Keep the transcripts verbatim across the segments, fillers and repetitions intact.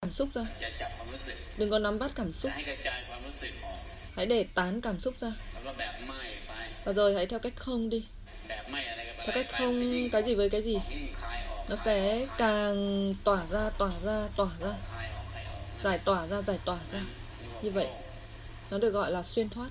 cảm xúc ra. Đừng có nắm bắt cảm xúc. Hãy để tán cảm xúc ra. Và rồi hãy theo cách không đi. Theo cách không cái gì với cái gì, nó sẽ càng tỏa ra, tỏa ra, tỏa ra, giải tỏa ra, giải tỏa ra. Như vậy nó được gọi là xuyên thoát.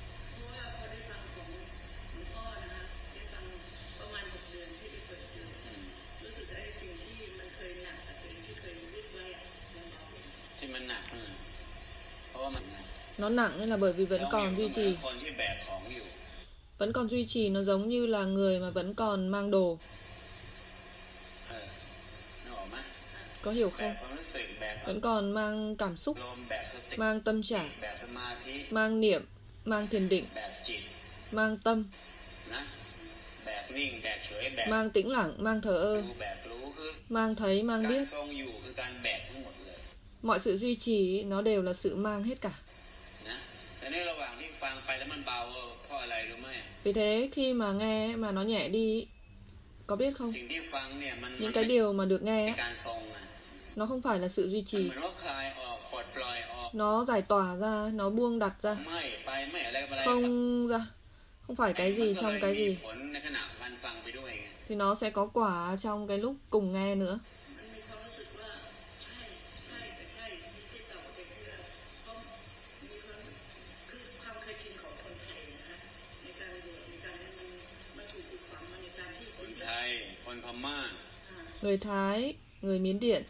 Nó nặng nên là bởi vì vẫn còn duy trì. Vẫn còn duy trì, nó giống như là người mà vẫn còn mang đồ. Có hiểu không? Vẫn còn mang cảm xúc, mang tâm trạng, mang niệm, mang thiền định, mang tâm, mang tĩnh lặng, mang thờ ơ, mang thấy, mang biết. Mọi sự duy trì nó đều là sự mang hết cả. Vì thế khi mà nghe mà nó nhẹ đi, có biết không? Những cái điều mà được nghe nó không phải là sự duy trì. Nó giải tỏa ra, nó buông đặt ra, không ra, không phải cái gì trong cái gì, thì nó sẽ có quả trong cái lúc cùng nghe nữa. Người Thái, người Miến Điện,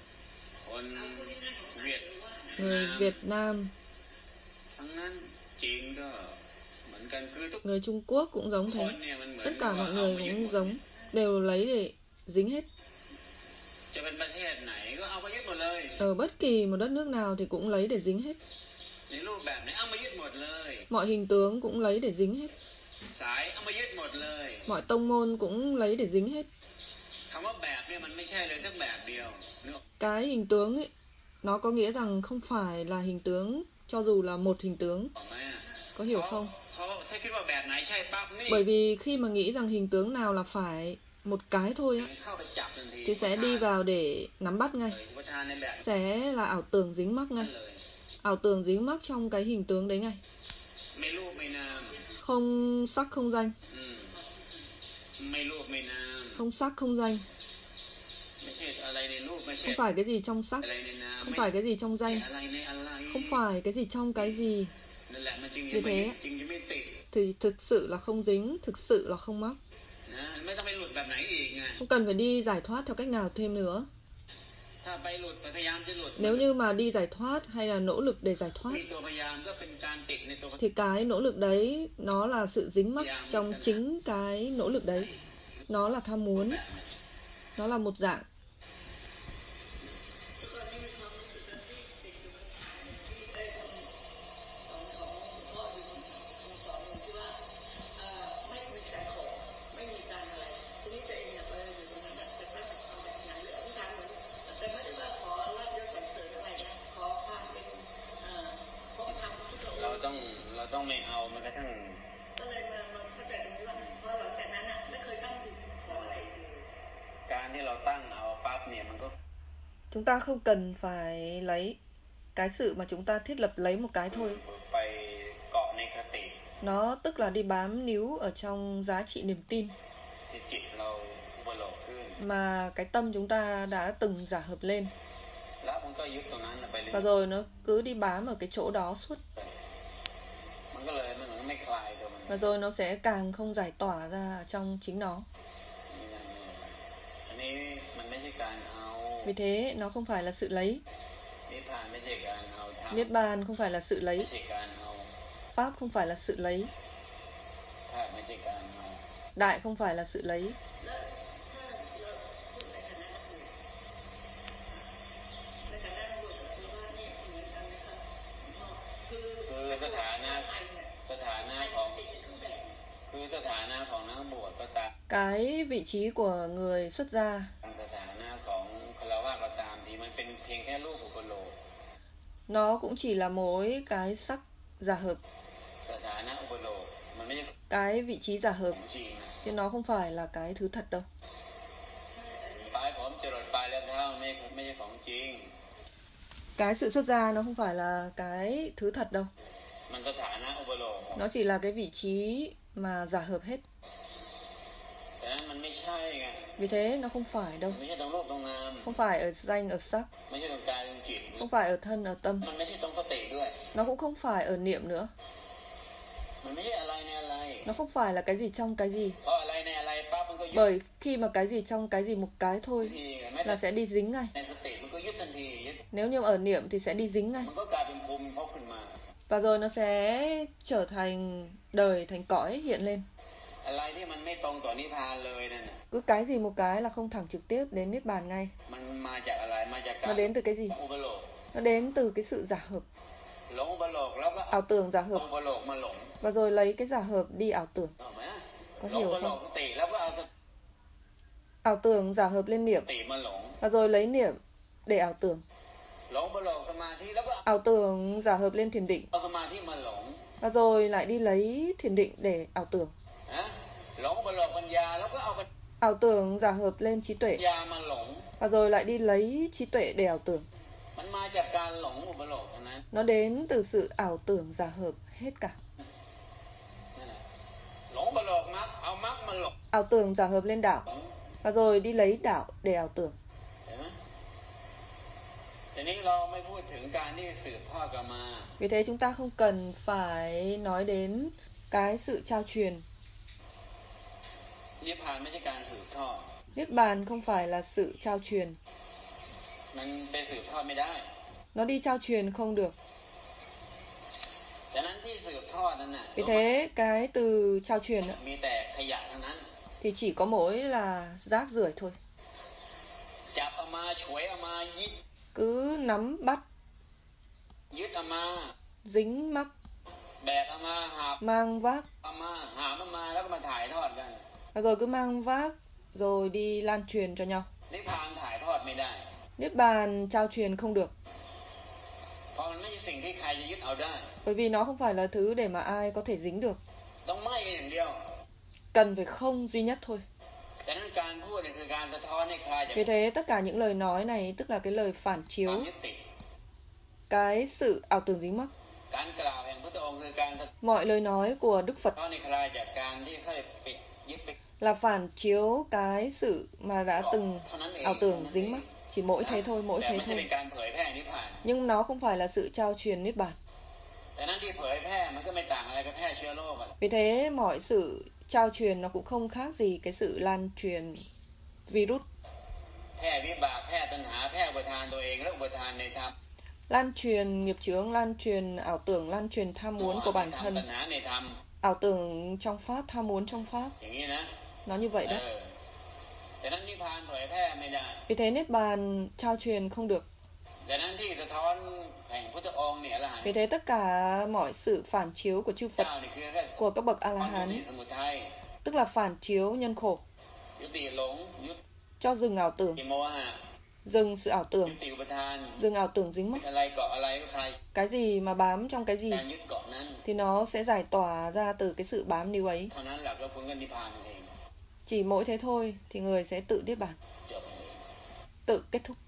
người Việt Nam, người Trung Quốc cũng giống thế. Tất cả mọi người cũng giống, đều lấy để dính hết. Ở bất kỳ một đất nước nào thì cũng lấy để dính hết. Mọi hình tướng cũng lấy để dính hết. Mọi tông môn cũng lấy để dính hết. Cái hình tướng ấy, nó có nghĩa rằng không phải là hình tướng, cho dù là một hình tướng. Có hiểu không? Bởi vì khi mà nghĩ rằng hình tướng nào là phải một cái thôi á, thì sẽ đi vào để nắm bắt ngay, sẽ là ảo tưởng dính mắc ngay, ảo tưởng dính mắc trong cái hình tướng đấy ngay. Không sắc không danh, không sắc không danh, không phải cái gì trong sắc, không phải cái gì trong danh, không phải cái gì trong cái gì. Như thế thì thực sự là không dính, thực sự là không mắc. Không cần phải đi giải thoát theo cách nào thêm nữa. Nếu như mà đi giải thoát hay là nỗ lực để giải thoát, thì cái nỗ lực đấy nó là sự dính mắc trong chính cái nỗ lực đấy. Nó là tham muốn, nó là một dạng. Chúng ta không cần phải lấy cái sự mà chúng ta thiết lập lấy một cái thôi. Nó tức là đi bám níu ở trong giá trị niềm tin mà cái tâm chúng ta đã từng giả hợp lên. Và rồi nó cứ đi bám ở cái chỗ đó suốt. Và rồi nó sẽ càng không giải tỏa ra trong chính nó. Vì thế nó không phải là sự lấy. Niết bàn không phải là sự lấy. Pháp không phải là sự lấy. Đại không phải là sự lấy. Cái vị trí của người xuất gia nó cũng chỉ là mỗi cái sắc giả hợp. Cái vị trí giả hợp thì nó không phải là cái thứ thật đâu. Cái sự xuất ra nó không phải là cái thứ thật đâu. Nó chỉ là cái vị trí mà giả hợp hết. Vì thế nó không phải đâu. Không phải ở danh, ở sắc. Không phải ở thân, ở tâm. Nó cũng không phải ở niệm nữa. Nó không phải là cái gì trong cái gì. Bởi khi mà cái gì trong cái gì một cái thôi là sẽ đi dính ngay. Nếu như ở niệm thì sẽ đi dính ngay. Và rồi nó sẽ trở thành đời, thành cõi hiện lên. Cứ cái gì một cái là không thẳng trực tiếp đến Niết Bàn ngay. Nó đến từ cái gì? Nó đến từ cái sự giả hợp. Ảo tưởng giả hợp. Và rồi lấy cái giả hợp đi ảo tưởng. Có hiểu không? Ảo tưởng giả hợp lên niệm. Và rồi lấy niệm để ảo tưởng. Ảo tưởng giả hợp lên thiền định. Và rồi lại đi lấy thiền định để ảo tưởng. Ảo tưởng giả hợp lên trí tuệ. Và rồi lại đi lấy trí tuệ để ảo tưởng. Nó đến từ sự ảo tưởng giả hợp hết cả. Ảo tưởng giả hợp lên đạo. Và rồi đi lấy đạo để ảo tưởng. Vì thế chúng ta không cần phải nói đến cái sự trao truyền. Niết bàn không phải là sự trao truyền. Nó đi trao truyền không được. Vì thế cái từ trao truyền thì chỉ có mỗi là rác rưởi thôi. Cứ nắm bắt, dính mắc, mang vác, rồi cứ mang vác rồi đi lan truyền cho nhau. Niết bàn trao truyền không được. Bởi vì nó không phải là thứ để mà ai có thể dính được. Cần phải không duy nhất thôi. Vì thế tất cả những lời nói này tức là cái lời phản chiếu cái sự ảo tưởng dính mắc. Mọi lời nói của Đức Phật là phản chiếu cái sự mà đã từng ảo tưởng dính mắc. Chỉ mỗi thế thôi, mỗi thế thôi. Nhưng nó không phải là sự trao truyền Niết Bàn. Vì thế mọi sự trao truyền nó cũng không khác gì cái sự lan truyền virus. Lan truyền nghiệp chướng, lan truyền ảo tưởng, lan truyền tham muốn của bản thân. Ảo tưởng trong Pháp, tham muốn trong Pháp. Nó như vậy đó. Vì thế Niết Bàn trao truyền không được. Vì thế tất cả mọi sự phản chiếu của chư Phật, của các bậc A-la-hán, tức là phản chiếu nhân khổ, cho dừng ảo tưởng, dừng sự ảo tưởng, dừng ảo tưởng dính mắc. Cái gì mà bám trong cái gì thì nó sẽ giải tỏa ra từ cái sự bám níu ấy. Chỉ mỗi thế thôi thì người sẽ tự Niết Bàn, tự kết thúc.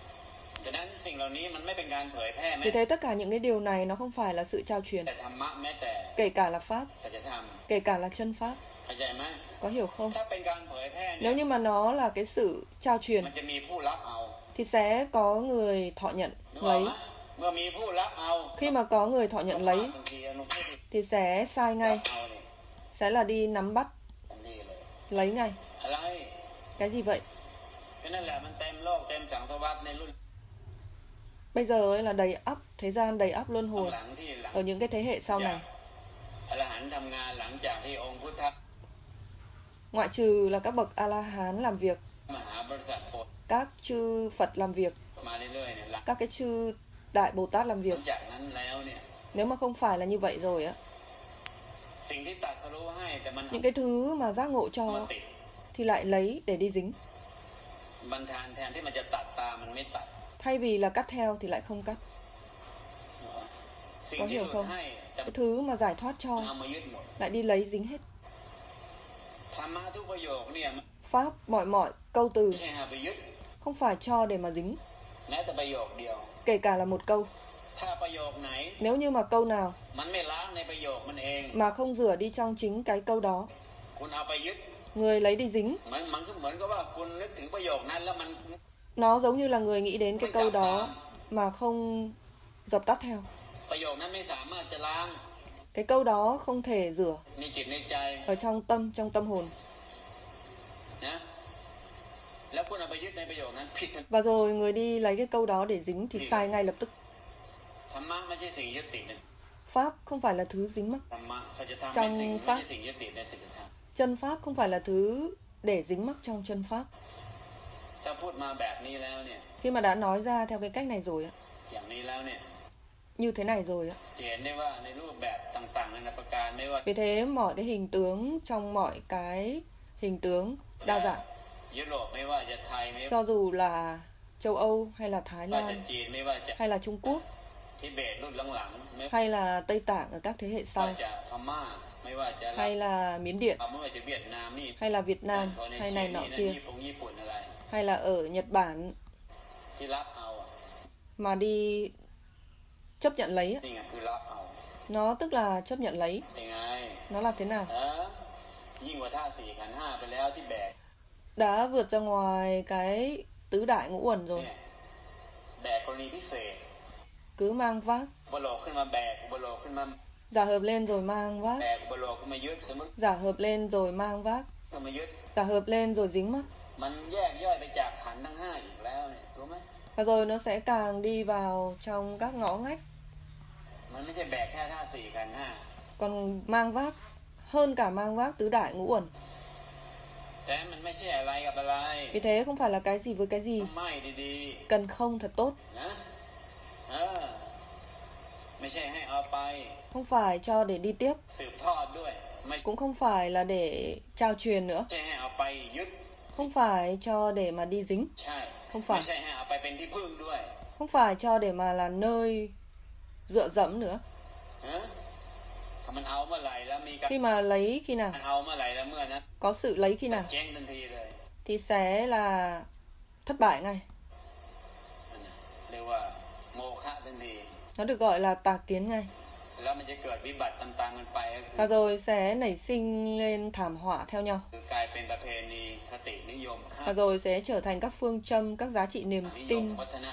Vì thế tất cả những cái điều này nó không phải là sự trao truyền. Kể cả là Pháp, kể cả là chân Pháp. Có hiểu không? Nếu như mà nó là cái sự trao truyền thì sẽ có người thọ nhận lấy. Khi mà có người thọ nhận lấy thì sẽ sai ngay. Sẽ là đi nắm bắt, lấy ngay. Cái gì vậy? Bây giờ ấy là đầy ắp, thế gian đầy ắp luân hồi ở những cái thế hệ sau này. Ngoại trừ là các bậc A-la-hán làm việc, các chư Phật làm việc, các cái chư Đại Bồ Tát làm việc. Nếu mà không phải là như vậy rồi á, những cái thứ mà giác ngộ cho thì lại lấy để đi dính. Thay vì là cắt theo thì lại không cắt. Có hiểu không? Cái thứ mà giải thoát cho lại đi lấy dính hết. Pháp mọi mọi câu từ không phải cho để mà dính, Kể cả là một câu. Nếu như mà câu nào mà không rửa đi trong chính cái câu đó, người lấy đi dính, nó giống như là người nghĩ đến cái câu đó mà không dập tắt theo. Cái câu đó không thể rửa ở trong tâm, trong tâm hồn. Và rồi người đi lấy cái câu đó để dính thì sai ngay lập tức. Pháp không phải là thứ dính mắc trong Pháp. Chân Pháp không phải là thứ để dính mắc trong chân Pháp. Khi mà đã nói ra theo cái cách này rồi ạ, như thế này rồi ạ, vì thế mọi cái hình tướng, trong mọi cái hình tướng đa dạng, cho dù là châu Âu hay là Thái Lan hay là Trung Quốc hay là Tây Tạng ở các thế hệ sau, hay là Miến Điện hay là Việt Nam hay này nọ kia, hay là ở Nhật Bản mà đi chấp nhận lấy, nó tức là chấp nhận lấy. Nó là thế nào? Đã vượt ra ngoài cái tứ đại ngũ uẩn rồi. Cứ mang vác, giả hợp lên rồi mang vác, giả hợp lên rồi mang vác, giả hợp lên rồi dính mắc. Và rồi nó sẽ càng đi vào trong các ngõ ngách. Còn mang vác hơn cả mang vác tứ đại ngũ uẩn. Vì thế không phải là cái gì với cái gì. Cần không thật tốt. Không phải cho để đi tiếp, cũng không phải là để trao truyền nữa, không phải cho để mà đi dính, không phải, không phải cho để mà là nơi dựa dẫm nữa. Khi mà lấy khi nào, có sự lấy khi nào, thì sẽ là thất bại ngay. Nó được gọi là tà kiến ngay. Và rồi sẽ nảy sinh lên thảm họa theo nhau. Và rồi sẽ trở thành các phương châm, các giá trị niềm tin,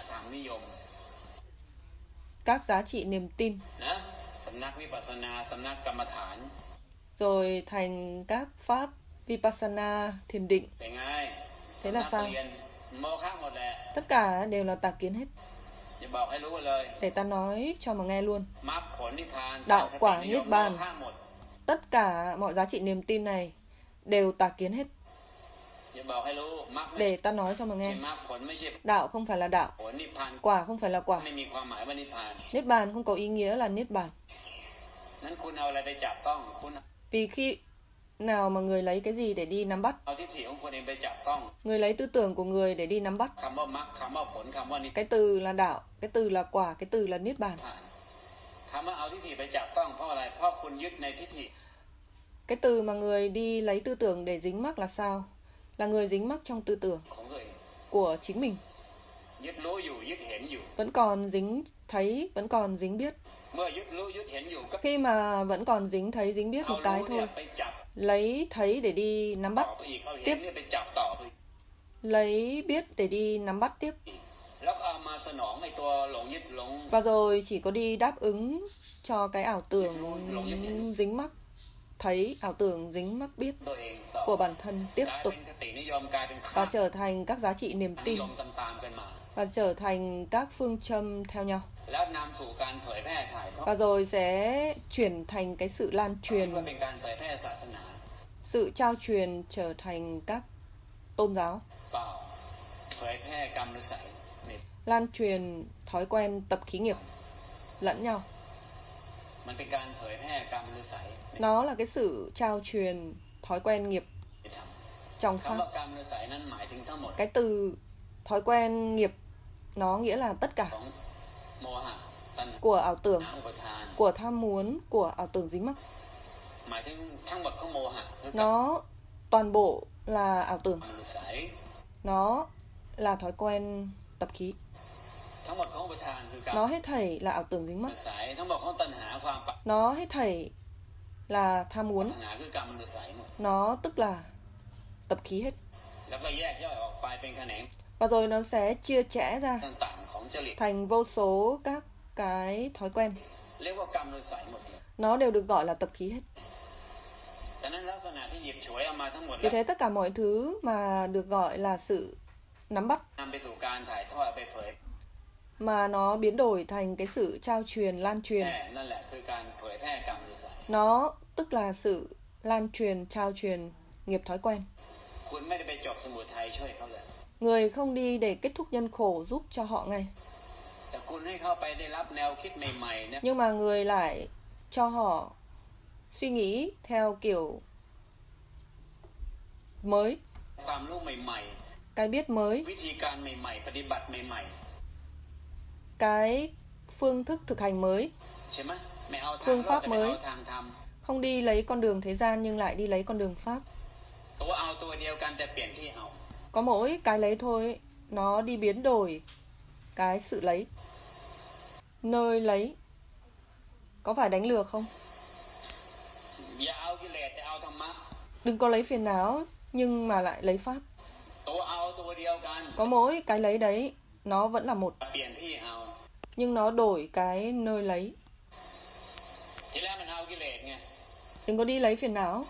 các giá trị niềm tin, rồi thành các pháp Vipassana, thiền định. Thế là sao? Tất cả đều là tà kiến hết. Để ta nói cho mà nghe luôn. Đạo quả niết bàn, tất cả mọi giá trị niềm tin này đều tà kiến hết. Để ta nói cho mà nghe. Đạo không phải là đạo, quả không phải là quả. Niết bàn không có ý nghĩa là niết bàn. Vì khi nào mà người lấy cái gì để đi nắm bắt, người lấy tư tưởng của người để đi nắm bắt. Cái từ là đạo, cái từ là quả, cái từ là niết bàn. Cái từ mà người đi lấy tư tưởng để dính mắc là sao? Là người dính mắc trong tư tưởng của chính mình. Vẫn còn dính thấy, vẫn còn dính biết. Khi mà vẫn còn dính thấy, dính biết một cái thôi, lấy thấy để đi nắm bắt tiếp, lấy biết để đi nắm bắt tiếp. Và rồi chỉ có đi đáp ứng cho cái ảo tưởng dính mắc thấy, ảo tưởng dính mắc biết của bản thân tiếp tục, và trở thành các giá trị niềm tin, và trở thành các phương châm theo nhau. Và rồi sẽ chuyển thành cái sự lan truyền, sự trao truyền trở thành các tôn giáo, lan truyền thói quen tập khí nghiệp lẫn nhau. Nó là cái sự trao truyền thói quen nghiệp trong Pháp. Cái từ thói quen nghiệp nó nghĩa là tất cả của ảo tưởng, của tham muốn, của ảo tưởng dính mắc. Nó toàn bộ là ảo tưởng, nó là thói quen tập khí. Nó hết thảy là ảo tưởng dính mắc. Nó hết thảy là tham muốn. Nó tức là tập khí hết. Và rồi nó sẽ chia rẽ ra thành vô số các cái thói quen. Nó đều được gọi là tập khí hết. Vì thế tất cả mọi thứ mà được gọi là sự nắm bắt, mà nó biến đổi thành cái sự trao truyền, lan truyền, nó tức là sự lan truyền, trao truyền nghiệp thói quen. Người không đi để kết thúc nhân khổ giúp cho họ ngay, nhưng mà người lại cho họ suy nghĩ theo kiểu mới, cái biết mới, cái phương thức thực hành mới, phương pháp mới. Không đi lấy con đường thế gian nhưng lại đi lấy con đường pháp. Có mỗi cái lấy thôi, nó đi biến đổi cái sự lấy. Nơi lấy có phải đánh lừa không? Đừng có lấy phiền não nhưng mà lại lấy pháp. Có mỗi cái lấy đấy, nó vẫn là một, nhưng nó đổi cái nơi lấy. Đừng có đi lấy phiền não.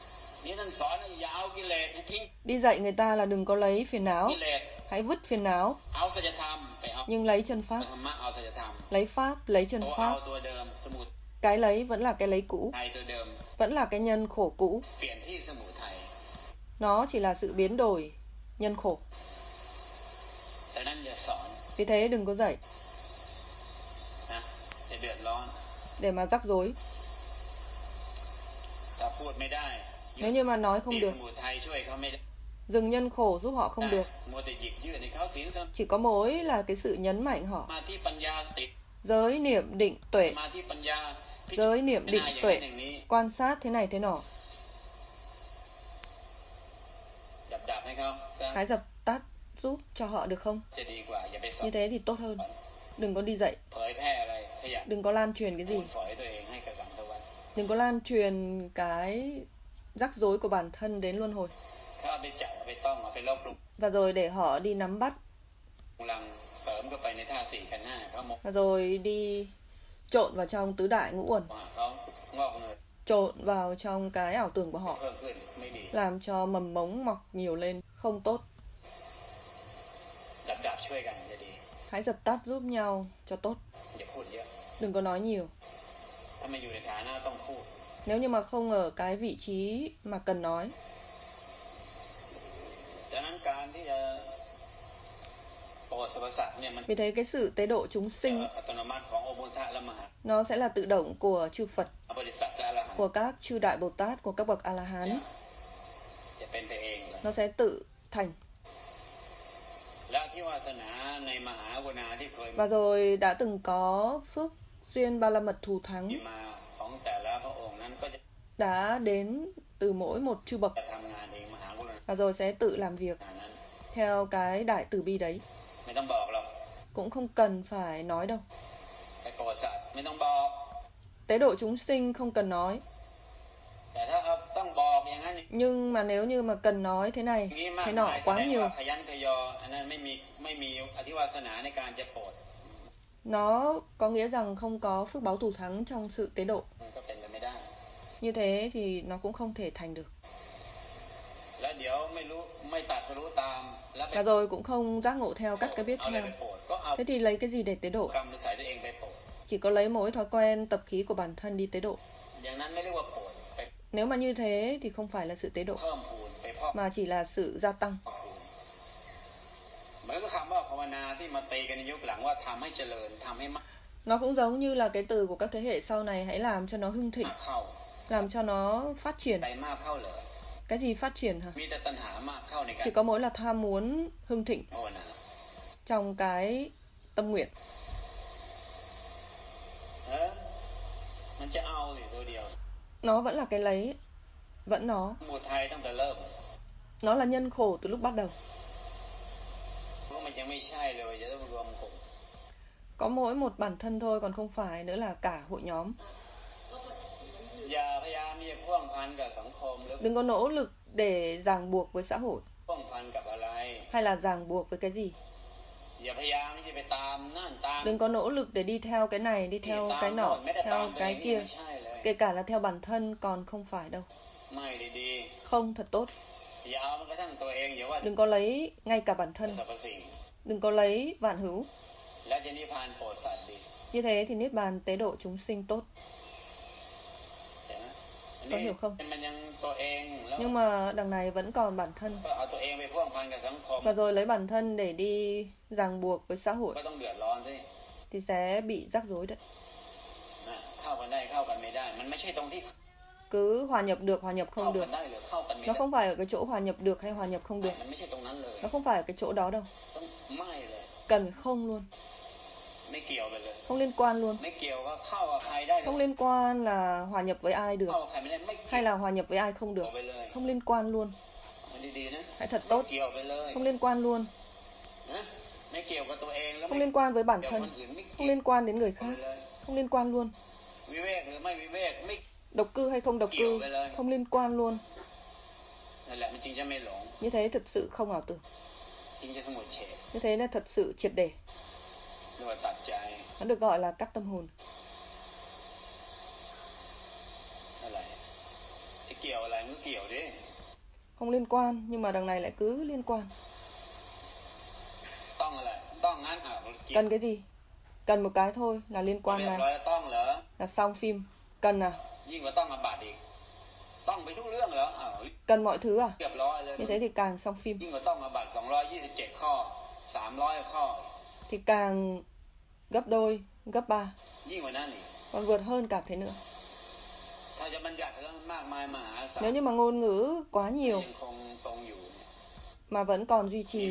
Đi dạy người ta là đừng có lấy phiền não, hãy vứt phiền não, nhưng lấy chân pháp. Lấy pháp, lấy chân pháp. Cái lấy vẫn là cái lấy cũ, vẫn là cái nhân khổ cũ. Nó chỉ là sự biến đổi nhân khổ. Vì thế đừng có dạy để mà rắc rối. Nếu như mà nói không được, dừng nhân khổ giúp họ không được, chỉ có mỗi là cái sự nhấn mạnh họ. Giới niệm định tuệ, giới niệm định tuệ, quan sát thế này thế nọ. Hãy dập tắt giúp cho họ được không? Như thế thì tốt hơn. Đừng có đi dạy, đừng có lan truyền cái gì, đừng có lan truyền cái rắc rối của bản thân đến luân hồi. Và rồi để họ đi nắm bắt, và rồi đi trộn vào trong tứ đại ngũ uẩn, trộn vào trong cái ảo tưởng của họ, làm cho mầm mống mọc nhiều lên, không tốt. Hãy dập tắt giúp nhau cho tốt. Đừng có nói nhiều. Nếu như mà không ở cái vị trí mà cần nói. Vì thế cái sự tế độ chúng sinh nó sẽ là tự động của chư Phật, của các chư Đại Bồ Tát, của các bậc A-la-hán. Nó sẽ tự thành. Và rồi đã từng có phước duyên Ba La Mật thù thắng đã đến từ mỗi một chư bậc, và rồi sẽ tự làm việc theo cái đại từ bi đấy. Cũng không cần phải nói đâu. Tế độ chúng sinh không cần nói. Nhưng mà nếu như mà cần nói thế này, thế nọ quá nhiều, nó có nghĩa rằng không có phước báo thù thắng trong sự tế độ. Như thế thì nó cũng không thể thành được. Và rồi cũng không giác ngộ theo các cái biết theo. Thế thì lấy cái gì để tế độ? Chỉ có lấy mỗi thói quen tập khí của bản thân đi tế độ. Nếu mà như thế thì không phải là sự tế độ, mà chỉ là sự gia tăng. Nó cũng giống như là cái từ của các thế hệ sau này, hãy làm cho nó hưng thịnh, làm cho nó phát triển. Cái gì phát triển hả? Chỉ có mỗi là tham muốn hưng thịnh trong cái tâm nguyện. Nó vẫn là cái lấy, vẫn nó. Nó là nhân khổ từ lúc bắt đầu. Có mỗi một bản thân thôi, còn không phải nữa là cả hội nhóm. Đừng có nỗ lực để ràng buộc với xã hội. Hay là ràng buộc với cái gì. Đừng có nỗ lực để đi theo cái này, đi theo cái nọ, theo cái kia. Kể cả là theo bản thân còn không phải đâu. Không thật tốt. Đừng có lấy ngay cả bản thân. Đừng có lấy vạn hữu. Như thế thì niết bàn tế độ chúng sinh tốt. Có hiểu không? Nhưng mà đằng này vẫn còn bản thân. Và rồi lấy bản thân để đi ràng buộc với xã hội thì sẽ bị rắc rối đấy. Cứ hòa nhập được, hòa nhập không được. Nó không phải ở cái chỗ hòa nhập được hay hòa nhập không được. Nó không phải ở cái chỗ đó đâu. Cần không luôn. Không liên quan luôn. Không liên quan là hòa nhập với ai được hay là hòa nhập với ai không được. Không liên quan luôn. Hãy thật tốt. Không liên quan luôn. Không liên quan với bản thân. Không liên quan đến người khác. Không liên quan luôn. Độc cư hay không độc cư, không liên quan luôn. Như thế thực sự không ảo tưởng. Như thế là thật sự triệt để. Nó được gọi là cắt tâm hồn. Không liên quan, nhưng mà đằng này lại cứ liên quan. Cần cái gì? Cần một cái thôi là liên quan này. Là xong phim. Cần à? Cần mọi thứ à? Như thế thì càng xong phim. Thì càng gấp đôi, gấp ba. Còn vượt hơn cả thế nữa. Nếu như mà ngôn ngữ quá nhiều mà vẫn còn duy trì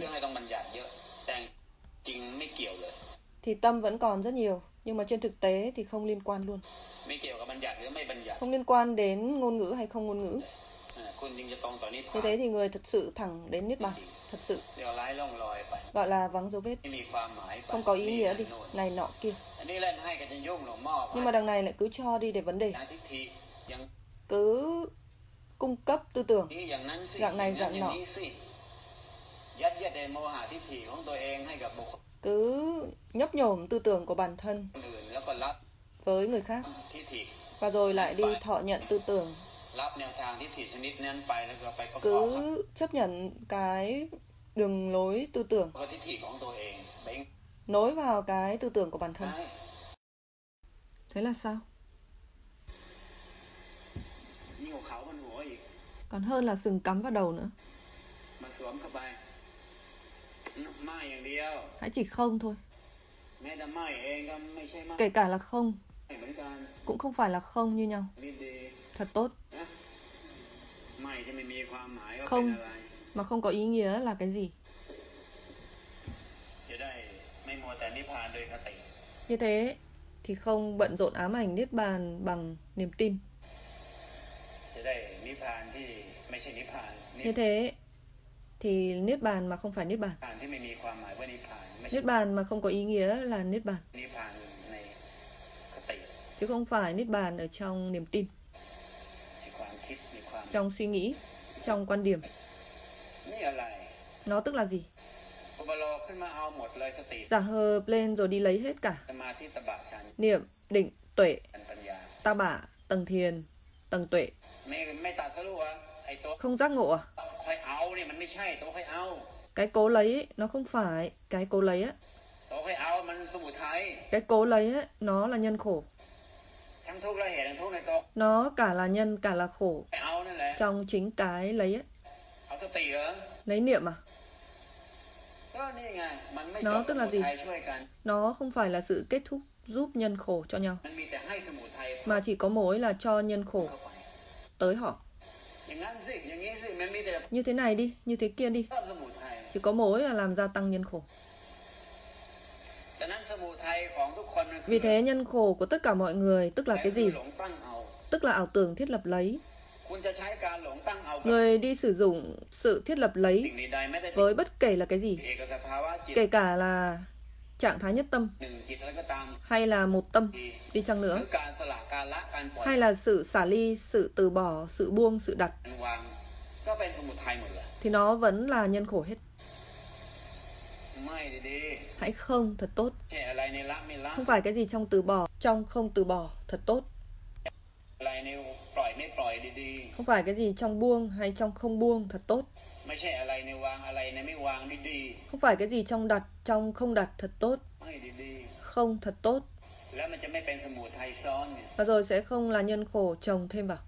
thì tâm vẫn còn rất nhiều. Nhưng mà trên thực tế thì không liên quan luôn. Không liên quan đến ngôn ngữ hay không ngôn ngữ. Như thế thì người thật sự thẳng đến niết bàn. Thật sự gọi là vắng dấu vết. Không có ý nghĩa đi. Này nọ kia. Nhưng mà đằng này lại cứ cho đi để vấn đề. Cứ cung cấp tư tưởng dạng này dạng nọ. Cứ nhấp nhổm tư tưởng của bản thân với người khác. Và rồi lại đi thọ nhận tư tưởng. Cứ chấp nhận cái đường lối tư tưởng, nối vào cái tư tưởng của bản thân. Thế là sao? Còn hơn là sừng cắm vào đầu nữa. Hãy chỉ không thôi. Kể cả là không cũng không phải là không như nhau. Thật tốt. Không mà không có ý nghĩa là cái gì? Như thế thì không bận rộn ám ảnh niết bàn bằng niềm tin. Như thế thì niết bàn mà không phải niết bàn. Niết bàn mà không có ý nghĩa là niết bàn. Chứ không phải niết bàn ở trong niềm tin, trong suy nghĩ, trong quan điểm. Nó tức là gì? Giả hợp lên rồi đi lấy hết cả. Niệm, định, tuệ, ta bả, tầng thiền, tầng tuệ. Không giác ngộ à? Cái cố lấy ấy, nó không phải cái cố lấy á. Cái cố lấy ấy, nó là nhân khổ. Nó cả là nhân cả là khổ. Trong chính cái lấy ấy. Lấy niệm à? Nó tức là gì? Nó không phải là sự kết thúc giúp nhân khổ cho nhau, mà chỉ có mối là cho nhân khổ tới họ. Như thế này đi, như thế kia đi. Chỉ có mối là làm gia tăng nhân khổ. Vì thế nhân khổ của tất cả mọi người tức là cái gì? Tức là ảo tưởng thiết lập lấy. Người đi sử dụng sự thiết lập lấy với bất kể là cái gì, kể cả là trạng thái nhất tâm, hay là một tâm đi chăng nữa, hay là sự xả ly, sự từ bỏ, sự buông, sự đặt, thì nó vẫn là nhân khổ hết. Hãy không thật tốt. Không phải cái gì trong từ bỏ, trong không từ bỏ thật tốt. Không phải cái gì trong buông hay trong không buông thật tốt. Không phải cái gì trong đặt, trong không đặt thật tốt. Không thật tốt. Và rồi sẽ không là nhân khổ chồng thêm vào.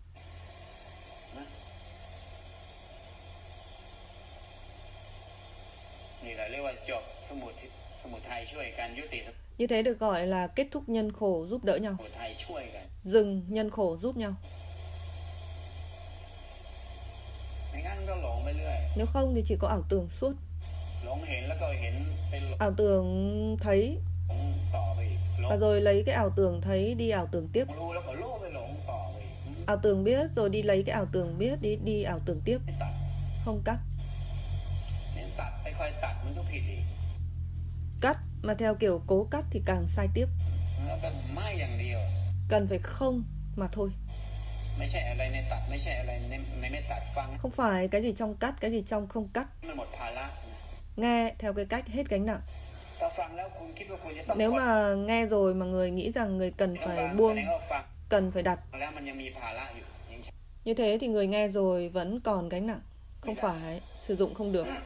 Như thế được gọi là kết thúc nhân khổ, giúp đỡ nhau. Dừng nhân khổ giúp nhau. Nếu không thì chỉ có ảo tưởng suốt. Ảo tưởng thấy, và rồi lấy cái ảo tưởng thấy đi ảo tưởng tiếp. Ảo tưởng biết rồi đi lấy cái ảo tưởng biết đi đi ảo tưởng tiếp. Không cắt. Cắt mà theo kiểu cố cắt thì càng sai tiếp. Cần phải không mà thôi. Không phải cái gì trong cắt, cái gì trong không cắt. Nghe theo cái cách hết gánh nặng. Nếu mà nghe rồi mà người nghĩ rằng người cần phải buông, cần phải đặt, như thế thì người nghe rồi vẫn còn gánh nặng. Không phải, sử dụng không được.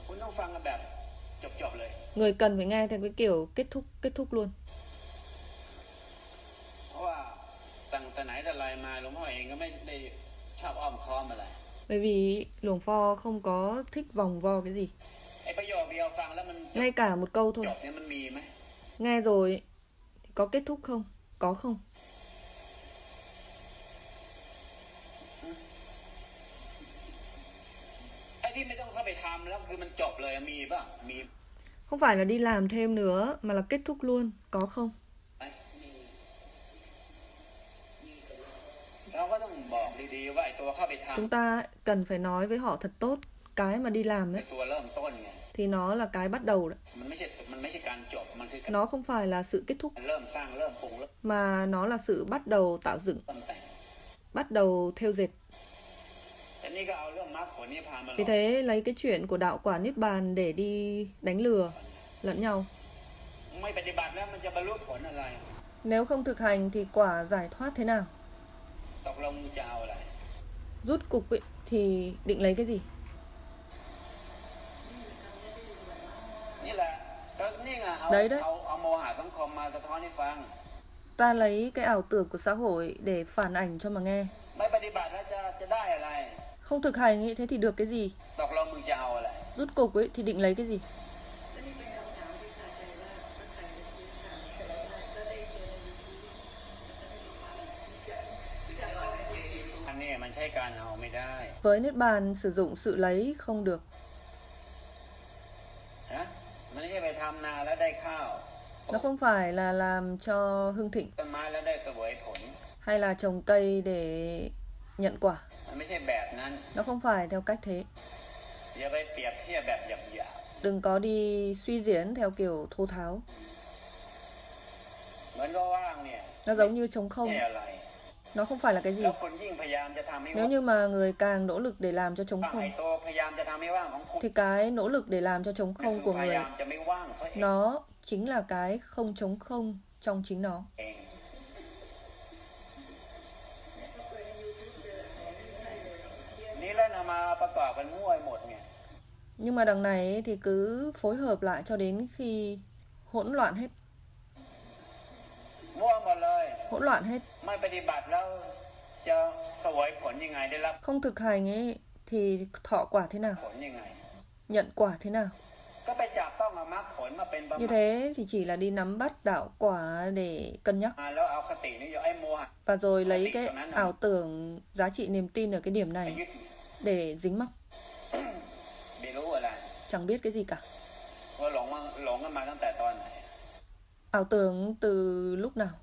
Người cần phải nghe theo cái kiểu kết thúc, kết thúc luôn. Bởi vì Hluồng Pho không có thích vòng vo cái gì. Ngay cả một câu thôi. Nghe rồi thì có kết thúc không? Có không? Không phải là đi làm thêm nữa, mà là kết thúc luôn. Có không? Chúng ta cần phải nói với họ thật tốt. Cái mà đi làm ấy thì nó là cái bắt đầu đấy. Nó không phải là sự kết thúc, mà nó là sự bắt đầu tạo dựng, bắt đầu thêu dệt. Vì thế lấy cái chuyện của đạo quả Niết Bàn để đi đánh lừa lẫn nhau. Nếu không thực hành thì quả giải thoát thế nào? Rút cục ấy, thì định lấy cái gì? Đấy đấy. Ta lấy cái ảo tưởng của xã hội để phản ảnh cho mà nghe. Không thực hành ấy, thế thì được cái gì? Rút cục ấy thì định lấy cái gì? Với Niết Bàn sử dụng sự lấy không được. Nó không phải là làm cho hưng thịnh, hay là trồng cây để nhận quả. Nó không phải theo cách thế. Đừng có đi suy diễn theo kiểu thô tháo. Nó giống như trống không. Nó không phải là cái gì. Nếu như mà người càng nỗ lực để làm cho trống không, thì cái nỗ lực để làm cho trống không của người, nó chính là cái không trống không trong chính nó. Nhưng mà đằng này thì cứ phối hợp lại cho đến khi hỗn loạn hết. Hỗn loạn hết. Không thực hành ấy thì thọ quả thế nào? Nhận quả thế nào? Như thế thì chỉ là đi nắm bắt đạo quả để cân nhắc. Và rồi lấy cái ảo tưởng giá trị niềm tin ở cái điểm này để dính mắc. Chẳng biết cái gì cả. Ảo tưởng từ lúc nào?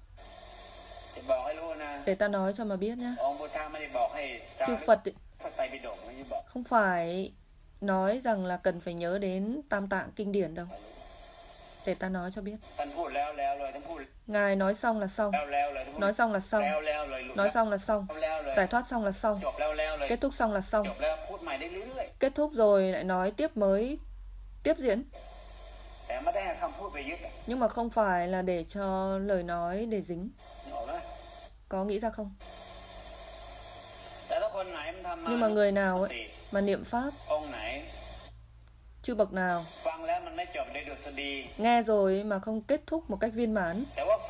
Để ta nói cho mà biết nhé. Chư Phật ấy, không phải nói rằng là cần phải nhớ đến Tam Tạng Kinh Điển đâu. Để ta nói cho biết. Ngài nói xong là xong. Nói xong là xong. Nói xong là xong. Giải thoát xong là xong. Kết thúc xong là xong. Kết thúc rồi lại nói tiếp mới tiếp diễn. Nhưng mà không phải là để cho lời nói để dính. Có nghĩ ra không? Nhưng mà người nào ấy mà niệm pháp, chư bậc nào nghe rồi mà không kết thúc một cách viên mãn.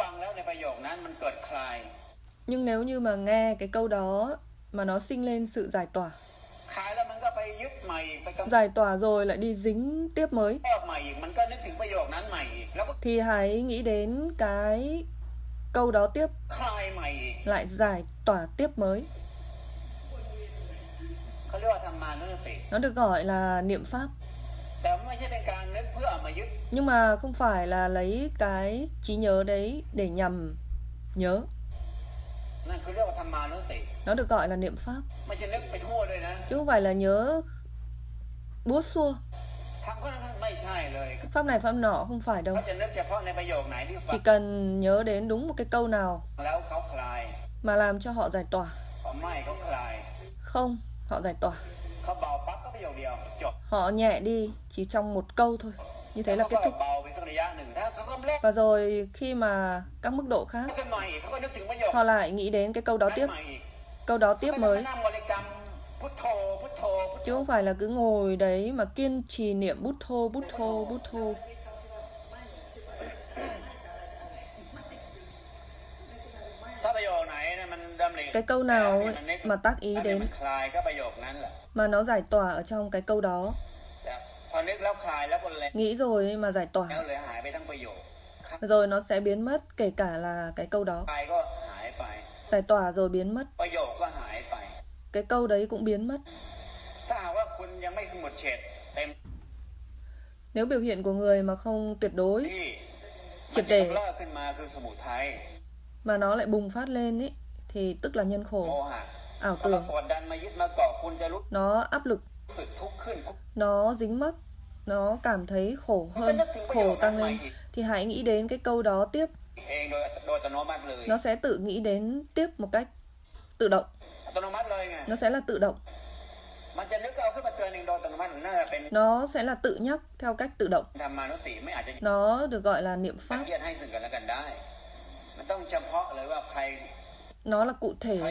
Nhưng nếu như mà nghe cái câu đó mà nó sinh lên sự giải tỏa, giải tỏa rồi lại đi dính tiếp mới, thì hãy nghĩ đến cái câu đó tiếp, lại giải tỏa tiếp mới. Nó được gọi là niệm pháp. Nhưng mà không phải là lấy cái trí nhớ đấy để nhằm nhớ. Nó được gọi là niệm pháp. Chứ không phải là nhớ búa xua. Pháp này pháp nọ không phải đâu. Chỉ cần nhớ đến đúng một cái câu nào mà làm cho họ giải tỏa. Không, họ giải tỏa. Họ nhẹ đi chỉ trong một câu thôi. Như thế là kết thúc. Và rồi khi mà các mức độ khác, họ lại nghĩ đến cái câu đó tiếp. Câu đó tiếp mới. Chứ không phải là cứ ngồi đấy mà kiên trì niệm bút thô, bút thô, bút thô. Cái câu nào ấy mà tác ý đến, mà nó giải tỏa ở trong cái câu đó, nghĩ rồi mà giải tỏa, rồi nó sẽ biến mất, kể cả là cái câu đó. Giải tỏa rồi biến mất, cái câu đấy cũng biến mất. Nếu biểu hiện của người mà không tuyệt đối, triệt để, mà nó lại bùng phát lên ấy, thì tức là nhân khổ, ảo tưởng. Nó áp lực, nó dính mắc, nó cảm thấy khổ hơn, khổ tăng lên, thì hãy nghĩ đến cái câu đó tiếp. Nó sẽ tự nghĩ đến tiếp một cách tự động. Nó sẽ là tự động. Nó sẽ là tự nhắc theo cách tự động. Nó được gọi là niệm pháp. Nó là cụ thể.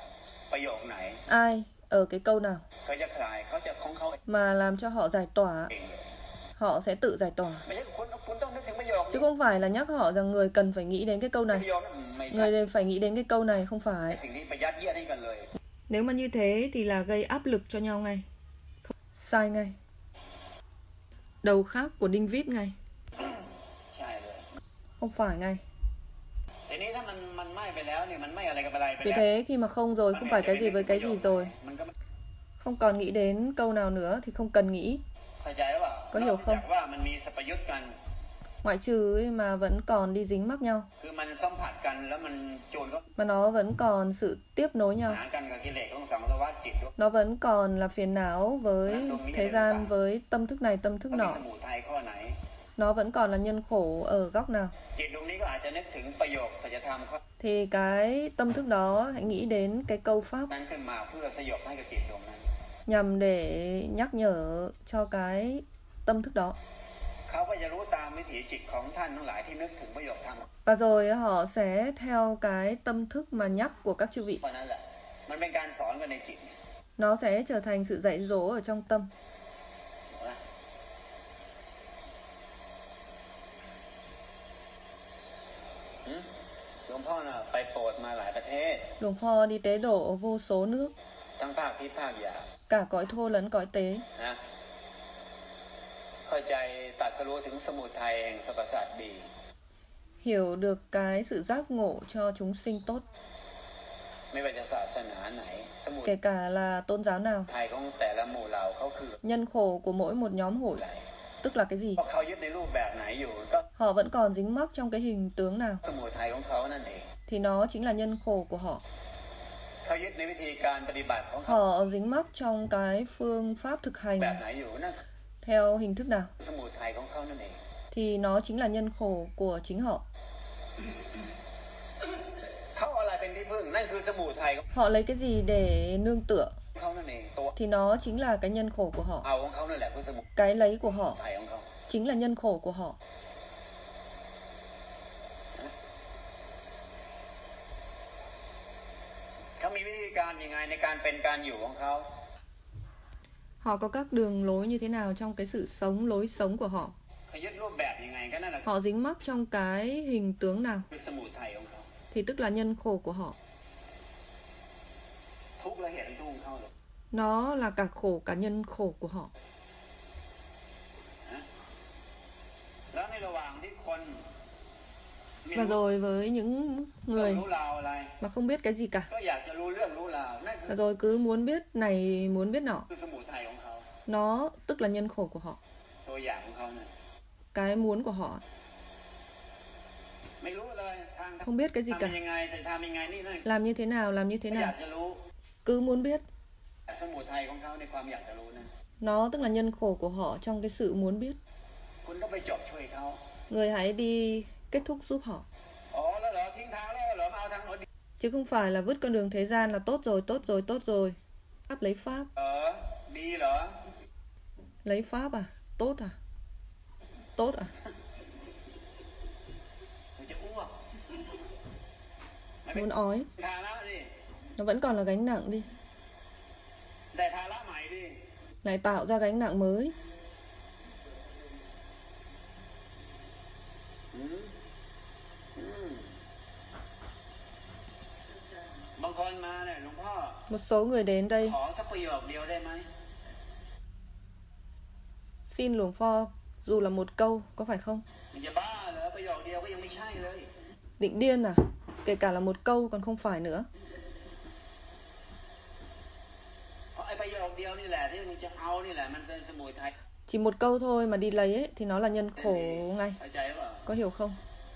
Ai ở cái câu nào mà làm cho họ giải tỏa, họ sẽ tự giải tỏa. Chứ không phải là nhắc họ rằng người cần phải nghĩ đến cái câu này, người phải nghĩ đến cái câu này, không phải. Nếu mà như thế thì là gây áp lực cho nhau ngay. Sai ngay. Đầu khác của đinh vít ngay. Không phải ngay. Vì thế khi mà không rồi, không phải cái gì với cái gì rồi, không còn nghĩ đến câu nào nữa thì không cần nghĩ. Có hiểu không? Ngoại trừ mà vẫn còn đi dính mắc nhau, mà nó vẫn còn sự tiếp nối nhau, nó vẫn còn là phiền não với thế gian, với tâm thức này tâm thức nọ, nó vẫn còn là nhân khổ ở góc nào, thì cái tâm thức đó hãy nghĩ đến cái câu pháp nhằm để nhắc nhở cho cái tâm thức đó. Và rồi họ sẽ theo cái tâm thức mà nhắc của các chư vị. Nó sẽ trở thành sự dạy dỗ ở trong tâm. Luồng Pho đi tế độ ở vô số nước, cả cõi thô lẫn cõi tế. Hiểu được cái sự giác ngộ cho chúng sinh tốt, kể cả là tôn giáo nào. Nhân khổ của mỗi một nhóm hội tức là cái gì? Họ vẫn còn dính mắc trong cái hình tướng nào, thì nó chính là nhân khổ của họ. Họ dính mắc trong cái phương pháp thực hành theo hình thức nào, thì nó chính là nhân khổ của chính họ. Họ lấy cái gì để nương tựa thì nó chính là cái nhân khổ của họ. Cái lấy của họ chính là nhân khổ của họ. Họ có các đường lối như thế nào trong cái sự sống, lối sống của họ. Họ dính mắc trong cái hình tướng nào thì tức là nhân khổ của họ. Nó là cả khổ cả nhân khổ của họ. Và rồi với những người mà không biết cái gì cả, và rồi cứ muốn biết này muốn biết nọ, nó tức là nhân khổ của họ. Cái muốn của họ không biết cái gì cả, làm như thế nào làm như thế nào, cứ muốn biết. Nó tức là nhân khổ của họ trong cái sự muốn biết. Người hãy đi kết thúc giúp họ, chứ không phải là vứt con đường thế gian là tốt rồi, tốt rồi, tốt rồi. Pháp lấy pháp. Lấy pháp à? Tốt à? Tốt à? Muốn ói. Nó vẫn còn là gánh nặng đi. Lại tạo ra gánh nặng mới. Một số người đến đây xin Hluồng Pho dù là một câu, có phải không? Định điên à? Kể cả là một câu còn không phải nữa. Chỉ một câu thôi mà đi lấy ấy, thì nó là nhân khổ ngay. Có hiểu không?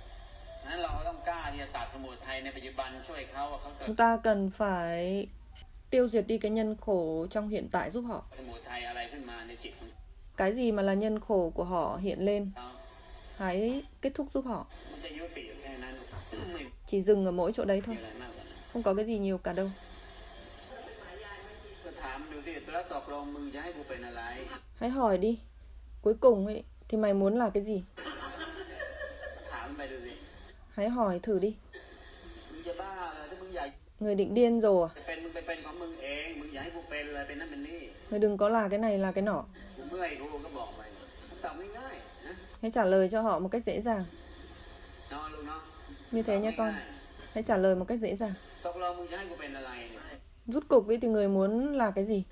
Chúng ta cần phải tiêu diệt đi cái nhân khổ trong hiện tại giúp họ. Cái gì mà là nhân khổ của họ hiện lên, hãy kết thúc giúp họ. Chỉ dừng ở mỗi chỗ đấy thôi, không có cái gì nhiều cả đâu. Hãy hỏi đi, cuối cùng ấy thì mày muốn là cái gì? Hãy hỏi thử đi. Người định điên rồi à? Người đừng có là cái này là cái nọ. Hãy trả lời cho họ một cách dễ dàng. Như thế nhé con. Hãy trả lời một cách dễ dàng. Rút cục đi thì người muốn là cái gì?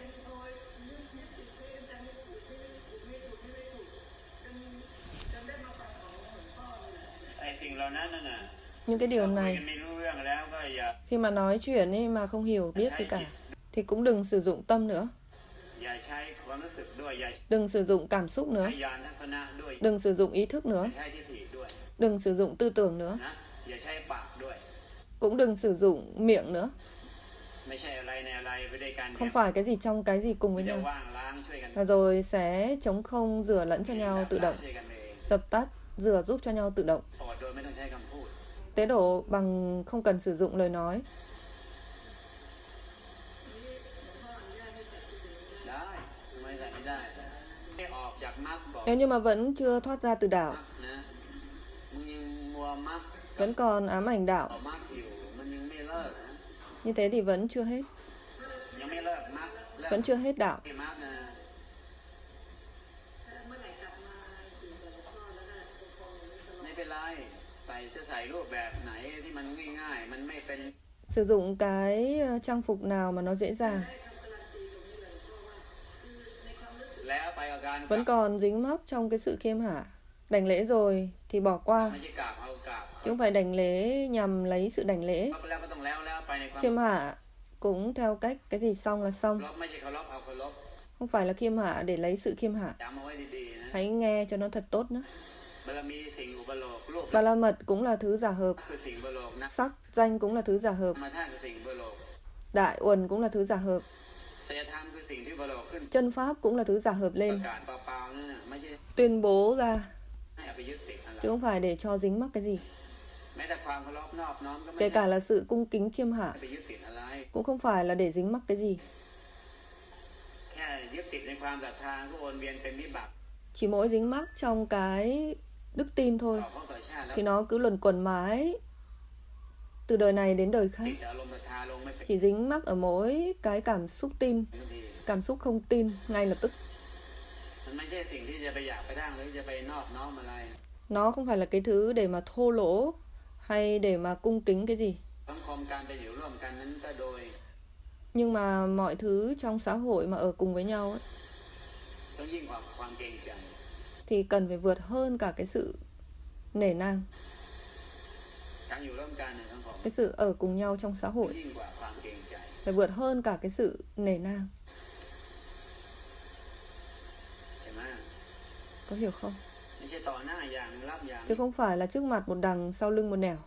Những cái điều này, khi mà nói chuyện ấy mà không hiểu biết gì cả, thì cũng đừng sử dụng tâm nữa. Đừng sử dụng cảm xúc nữa. Đừng sử dụng ý thức nữa. Đừng sử dụng tư tưởng nữa. Cũng đừng sử dụng miệng nữa. Không phải cái gì trong cái gì cùng với nhau. Và rồi sẽ chống không rửa lẫn cho nhau tự động. Dập tắt, rửa giúp cho nhau tự động. Tế độ bằng không cần sử dụng lời nói. Nếu như mà vẫn chưa thoát ra từ đạo, vẫn còn ám ảnh đạo, như thế thì vẫn chưa hết. Vẫn chưa hết đạo. Sử dụng cái trang phục nào mà nó dễ dàng. Vẫn còn dính mắc trong cái sự khiêm hạ. Đảnh lễ rồi thì bỏ qua, chứ không phải đảnh lễ nhằm lấy sự đảnh lễ. Khiêm hạ cũng theo cách cái gì xong là xong, không phải là khiêm hạ để lấy sự khiêm hạ. Hãy nghe cho nó thật tốt nữa. Ba la mật cũng là thứ giả hợp. Sắc danh cũng là thứ giả hợp. Đại uẩn cũng là thứ giả hợp. Chân pháp cũng là thứ giả hợp lên. Tuyên bố ra chứ không phải để cho dính mắc cái gì. Kể cả là sự cung kính khiêm hạ cũng không phải là để dính mắc cái gì. Chỉ mỗi dính mắc trong cái đức tin thôi thì nó cứ luẩn quẩn mãi từ đời này đến đời khác. Chỉ dính mắc ở mỗi cái cảm xúc tin, cảm xúc không tin ngay lập tức. Nó không phải là cái thứ để mà thô lỗ hay để mà cung kính cái gì. Nhưng mà mọi thứ trong xã hội mà ở cùng với nhau ấy, thì cần phải vượt hơn cả cái sự nể nang. Cái sự ở cùng nhau trong xã hội phải vượt hơn cả cái sự nể nang. Có hiểu không? Chứ không phải là trước mặt một đằng, sau lưng một nẻo.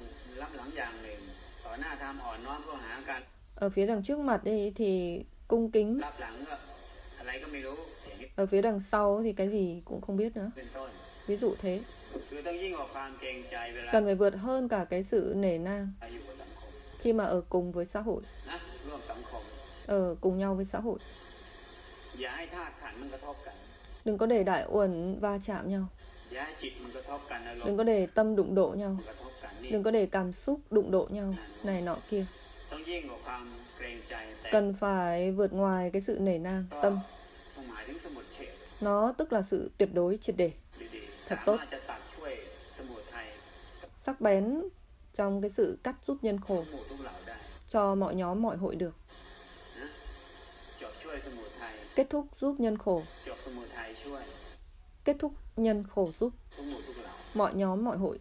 Ở phía đằng trước mặt đi thì cung kính, ở phía đằng sau thì cái gì cũng không biết nữa. Ví dụ thế. Cần phải vượt hơn cả cái sự nể nang khi mà ở cùng với xã hội, ở cùng nhau với xã hội. Đừng có để đại uẩn va chạm nhau. Đừng có để tâm đụng độ nhau. Đừng có để cảm xúc đụng độ nhau này nọ kia. Cần phải vượt ngoài cái sự nể nang tâm. Nó tức là sự tuyệt đối triệt để. Thật tốt. Sắc bén trong cái sự cắt giúp nhân khổ cho mọi nhóm mọi hội được. Kết thúc giúp nhân khổ. Kết thúc nhân khổ giúp mọi nhóm mọi hội.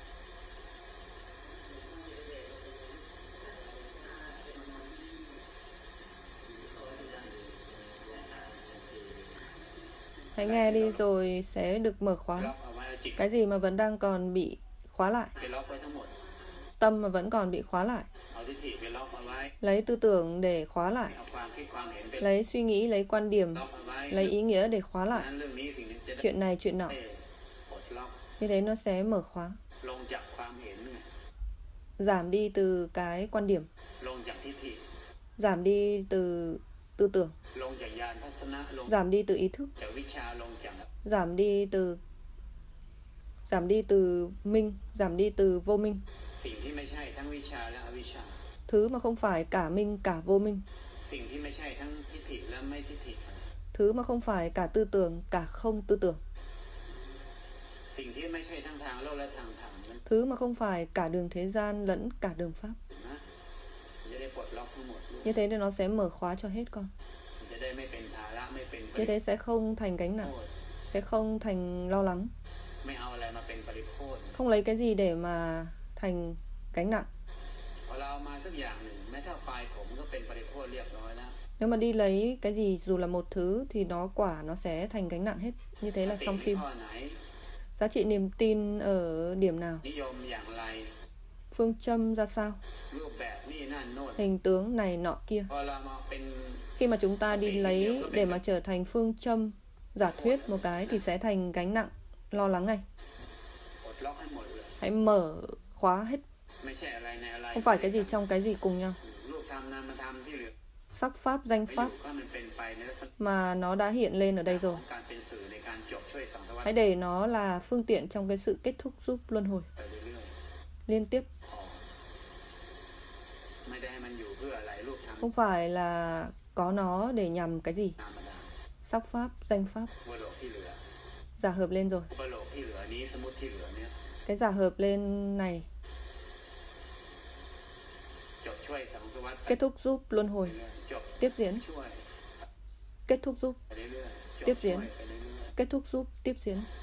Hãy nghe đi rồi sẽ được mở khóa. Cái gì mà vẫn đang còn bị khóa lại, tâm mà vẫn còn bị khóa lại, lấy tư tưởng để khóa lại, lấy suy nghĩ, lấy quan điểm, lấy ý nghĩa để khóa lại chuyện này chuyện nọ. Như thế nó sẽ mở khóa. Giảm đi từ cái quan điểm, giảm đi từ tư tưởng, giảm đi từ ý thức, giảm đi từ giảm đi từ minh, giảm đi từ vô minh. Thứ mà không phải cả minh cả vô minh. Thứ mà không phải cả tư tưởng cả không tư tưởng. Thứ mà không phải cả đường thế gian lẫn cả đường pháp. Như thế thì nó sẽ mở khóa cho hết con. Như thế sẽ không thành gánh nặng, sẽ không thành lo lắng, không lấy cái gì để mà thành gánh nặng. Nếu mà đi lấy cái gì dù là một thứ thì nó quả nó sẽ thành gánh nặng hết. Như thế là xong phim. Giá trị niềm tin ở điểm nào? Phương châm ra sao? Hình tướng này nọ kia. Khi mà chúng ta đi lấy để mà trở thành phương châm giả thuyết một cái thì sẽ thành gánh nặng, lo lắng ngay. Hãy mở khóa hết. Không phải cái gì trong cái gì cùng nhau. Sắc pháp, danh pháp mà nó đã hiện lên ở đây rồi. Hãy để nó là phương tiện trong cái sự kết thúc giúp luân hồi liên tiếp. Không phải là có nó để nhằm cái gì. Sắc pháp, danh pháp giả hợp lên rồi. Cái giả hợp lên này kết thúc giúp luân hồi tiếp diễn. Kết thúc giúp tiếp diễn. Kết thúc giúp tiếp diễn.